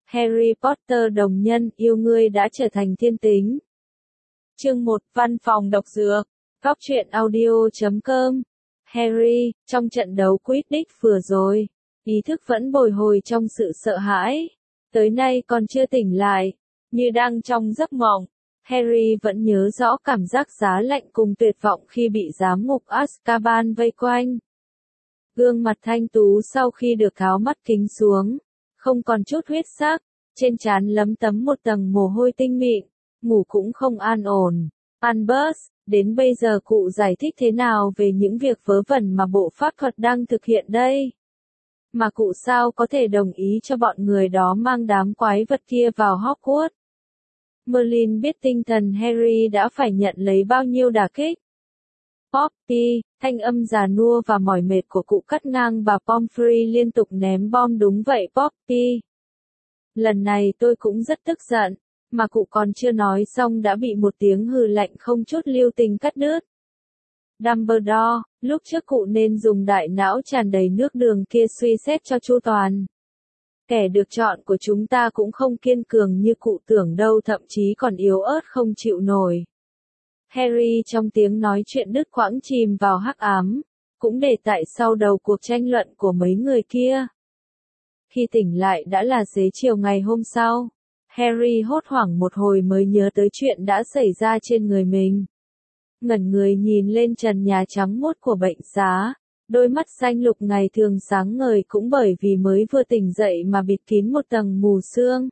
Harry Potter đồng nhân yêu ngươi đã trở thành thiên tính. Chương 1 Văn phòng đọc dược. Góc truyện audio.com. Harry, trong trận đấu Quidditch vừa rồi, ý thức vẫn bồi hồi trong sự sợ hãi. Tới nay còn chưa tỉnh lại, như đang trong giấc mộng. Harry vẫn nhớ rõ cảm giác giá lạnh cùng tuyệt vọng khi bị giám ngục Azkaban vây quanh. Gương mặt thanh tú sau khi được tháo mắt kính xuống, không còn chút huyết sắc, trên trán lấm tấm một tầng mồ hôi tinh mịn, ngủ cũng không an ổn. Albus, đến bây giờ cụ giải thích thế nào về những việc vớ vẩn mà bộ pháp thuật đang thực hiện đây? Mà cụ sao có thể đồng ý cho bọn người đó mang đám quái vật kia vào Hogwarts? Merlin biết tinh thần Harry đã phải nhận lấy bao nhiêu đả kích. Poppy, thanh âm già nua và mỏi mệt của cụ cắt ngang bà Pomfrey liên tục ném bom. Đúng vậy Poppy. Lần này tôi cũng rất tức giận, mà cụ còn chưa nói xong đã bị một tiếng hừ lạnh không chút lưu tình cắt đứt. Dumbledore, lúc trước cụ nên dùng đại não tràn đầy nước đường kia suy xét cho chu toàn. Kẻ được chọn của chúng ta cũng không kiên cường như cụ tưởng đâu, thậm chí còn yếu ớt không chịu nổi. Harry trong tiếng nói chuyện đứt quãng chìm vào hắc ám, cũng để tại sau đầu cuộc tranh luận của mấy người kia. Khi tỉnh lại đã là xế chiều ngày hôm sau. Harry hốt hoảng một hồi mới nhớ tới chuyện đã xảy ra trên người mình. Ngẩn người nhìn lên trần nhà trắng muốt của bệnh xá, đôi mắt xanh lục ngày thường sáng ngời cũng bởi vì mới vừa tỉnh dậy mà bịt kín một tầng mù sương.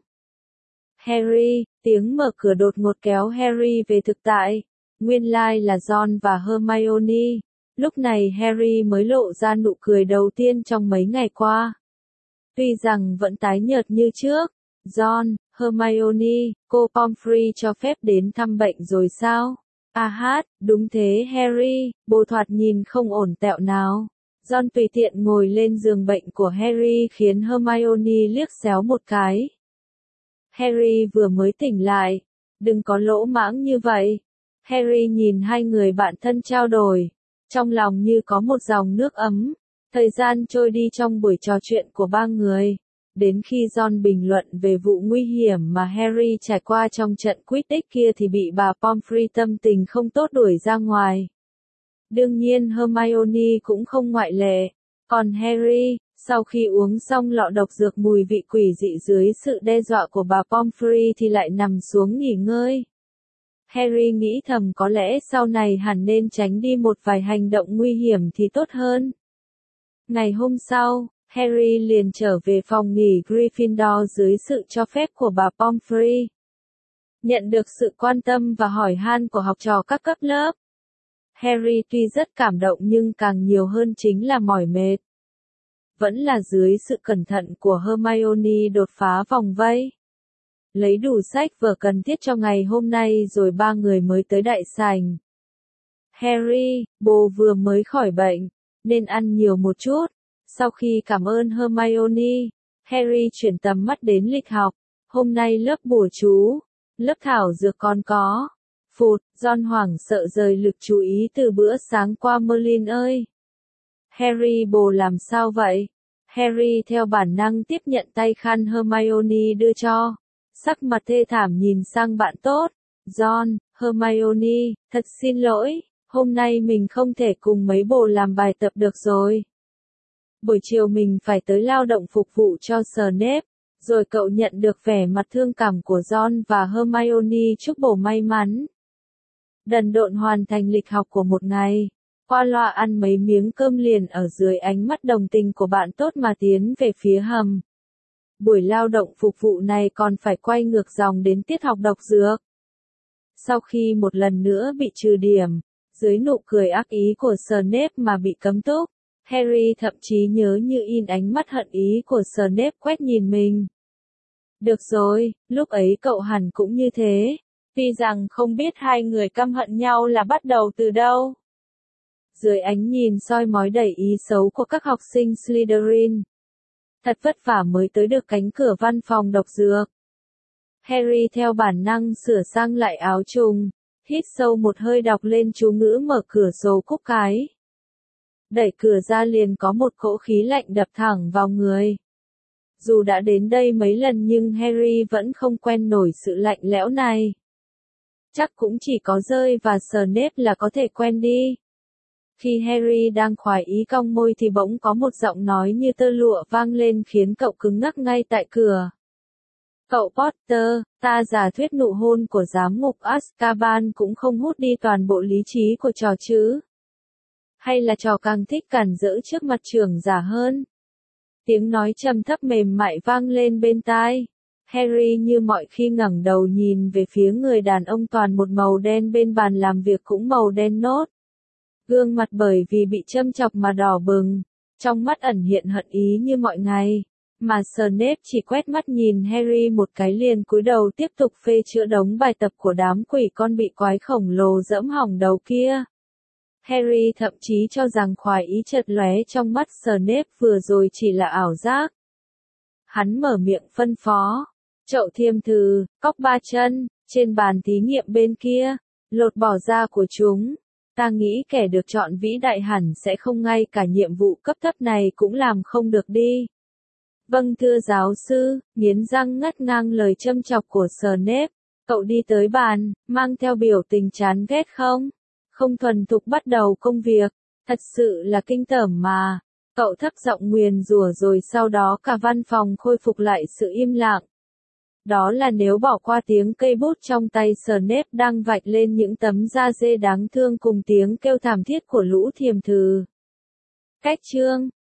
Harry, tiếng mở cửa đột ngột kéo Harry về thực tại. Nguyên lai là Ron và Hermione. Lúc này Harry mới lộ ra nụ cười đầu tiên trong mấy ngày qua. Tuy rằng vẫn tái nhợt như trước. Ron, Hermione, cô Pomfrey cho phép đến thăm bệnh rồi sao? Đúng thế Harry, bồ thoạt nhìn không ổn tẹo nào. Ron tùy tiện ngồi lên giường bệnh của Harry khiến Hermione liếc xéo một cái. Harry vừa mới tỉnh lại, đừng có lỗ mãng như vậy. Harry nhìn hai người bạn thân trao đổi, trong lòng như có một dòng nước ấm. Thời gian trôi đi trong buổi trò chuyện của ba người. Đến khi Ron bình luận về vụ nguy hiểm mà Harry trải qua trong trận Quidditch kia thì bị bà Pomfrey tâm tình không tốt đuổi ra ngoài. Đương nhiên Hermione cũng không ngoại lệ. Còn Harry, sau khi uống xong lọ độc dược mùi vị quỷ dị dưới sự đe dọa của bà Pomfrey thì lại nằm xuống nghỉ ngơi. Harry nghĩ thầm có lẽ sau này hẳn nên tránh đi một vài hành động nguy hiểm thì tốt hơn. Ngày hôm sau, Harry liền trở về phòng nghỉ Gryffindor dưới sự cho phép của bà Pomfrey. Nhận được sự quan tâm và hỏi han của học trò các cấp lớp. Harry tuy rất cảm động nhưng càng nhiều hơn chính là mỏi mệt. Vẫn là dưới sự cẩn thận của Hermione đột phá vòng vây. Lấy đủ sách vở cần thiết cho ngày hôm nay rồi ba người mới tới đại sảnh. Harry, bố vừa mới khỏi bệnh, nên ăn nhiều một chút. Sau khi cảm ơn Hermione, Harry chuyển tầm mắt đến lịch học. Hôm nay lớp bùa chú, lớp thảo dược còn có. Phụt, Ron hoảng sợ rời lực chú ý từ bữa sáng qua. Merlin ơi! Harry bồ làm sao vậy? Harry theo bản năng tiếp nhận tay khăn Hermione đưa cho. Sắc mặt thê thảm nhìn sang bạn tốt. Ron, Hermione, thật xin lỗi, hôm nay mình không thể cùng mấy bồ làm bài tập được rồi. Buổi chiều mình phải tới lao động phục vụ cho Snape, rồi cậu nhận được vẻ mặt thương cảm của Ron và Hermione chúc bồ may mắn. Đần độn hoàn thành lịch học của một ngày, qua loa ăn mấy miếng cơm liền ở dưới ánh mắt đồng tình của bạn tốt mà tiến về phía hầm. Buổi lao động phục vụ này còn phải quay ngược dòng đến tiết học độc dược. Sau khi một lần nữa bị trừ điểm, dưới nụ cười ác ý của Snape mà bị cấm túc, Harry thậm chí nhớ như in ánh mắt hận ý của Snape quét nhìn mình. Được rồi, lúc ấy cậu hẳn cũng như thế, tuy rằng không biết hai người căm hận nhau là bắt đầu từ đâu. Dưới ánh nhìn soi mói đầy ý xấu của các học sinh Slytherin, thật vất vả mới tới được cánh cửa văn phòng độc dược. Harry theo bản năng sửa sang lại áo trùng, hít sâu một hơi đọc lên chú ngữ mở cửa sổ cúc cái. Đẩy cửa ra liền có một cỗ khí lạnh đập thẳng vào người. Dù đã đến đây mấy lần nhưng Harry vẫn không quen nổi sự lạnh lẽo này. Chắc cũng chỉ có rơi và Snape là có thể quen đi. Khi Harry đang khoái ý cong môi thì bỗng có một giọng nói như tơ lụa vang lên khiến cậu cứng ngắc ngay tại cửa. Cậu Potter, ta giả thuyết nụ hôn của giám ngục Azkaban cũng không hút đi toàn bộ lý trí của trò chứ. Hay là trò càng thích cản rỡ trước mặt trưởng giả hơn? Tiếng nói trầm thấp mềm mại vang lên bên tai. Harry như mọi khi ngẩng đầu nhìn về phía người đàn ông toàn một màu đen bên bàn làm việc cũng màu đen nốt. Gương mặt bởi vì bị châm chọc mà đỏ bừng, trong mắt ẩn hiện hận ý như mọi ngày. Mà Snape chỉ quét mắt nhìn Harry một cái liền cúi đầu tiếp tục phê chữa đống bài tập của đám quỷ con bị quái khổng lồ dẫm hỏng đầu kia. Harry thậm chí cho rằng khoái ý chợt lóe trong mắt Snape vừa rồi chỉ là ảo giác. Hắn mở miệng phân phó. Chậu thiêm thư, cóc ba chân, trên bàn thí nghiệm bên kia, lột bỏ da của chúng. Ta nghĩ kẻ được chọn vĩ đại hẳn sẽ không ngay cả nhiệm vụ cấp thấp này cũng làm không được đi. Vâng thưa giáo sư, nghiến răng ngắt ngang lời châm chọc của Snape. Cậu đi tới bàn, mang theo biểu tình chán ghét không? Không thuần thục bắt đầu công việc, thật sự là kinh tởm mà. Cậu thấp giọng nguyền rủa rồi sau đó cả văn phòng khôi phục lại sự im lặng. Đó là nếu bỏ qua tiếng cây bút trong tay Snape đang vạch lên những tấm da dê đáng thương cùng tiếng kêu thảm thiết của lũ thiềm thừ. Cách chương